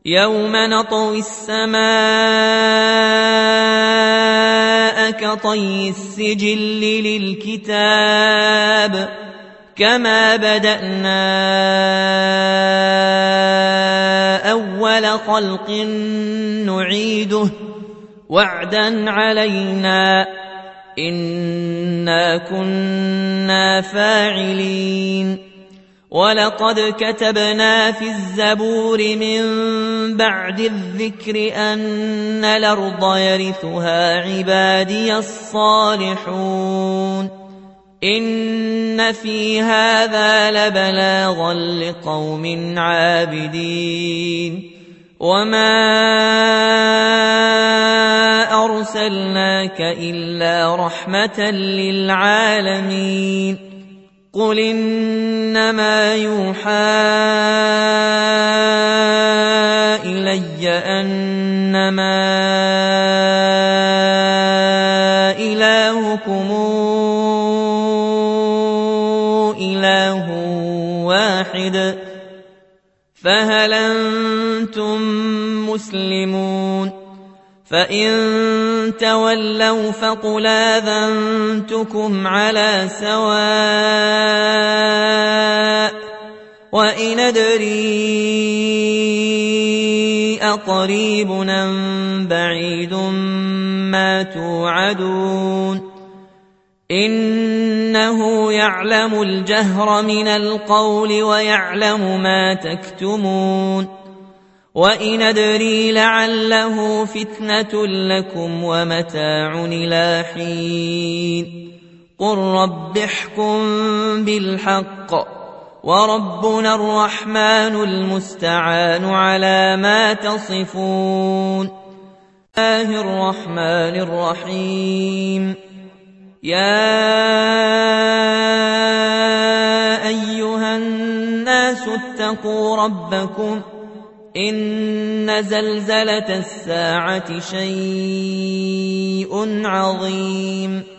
يوم نطوي السماء كطي السجل للكتاب كما بدأنا أول خلق نعيده وعدا علينا إنا كنا فاعلين ولقد كتبنا في الزبور من بعد الذكر أن الأرض يرثها عبادي الصالحون إن في هذا لبلاغا لقوم عابدين وما أرسلناك إلا رحمة للعالمين قل إنما يوحى إلي أنما إلهكم إله واحد فهل أنتم مسلمون فإن تولوا فقل آذنتكم على سواء وإن أدري أقريب أم بعيد ما توعدون إنه يعلم الجهر من القول ويعلم ما تكتمون وإن أدري لعله فتنة لكم ومتاع إلى حين قل رب احكم بالحق وربنا الرحمن المستعان على ما تصفون الله الرحمن الرحيم يا أيها الناس اتقوا ربكم إن زلزلة الساعة شيء عظيم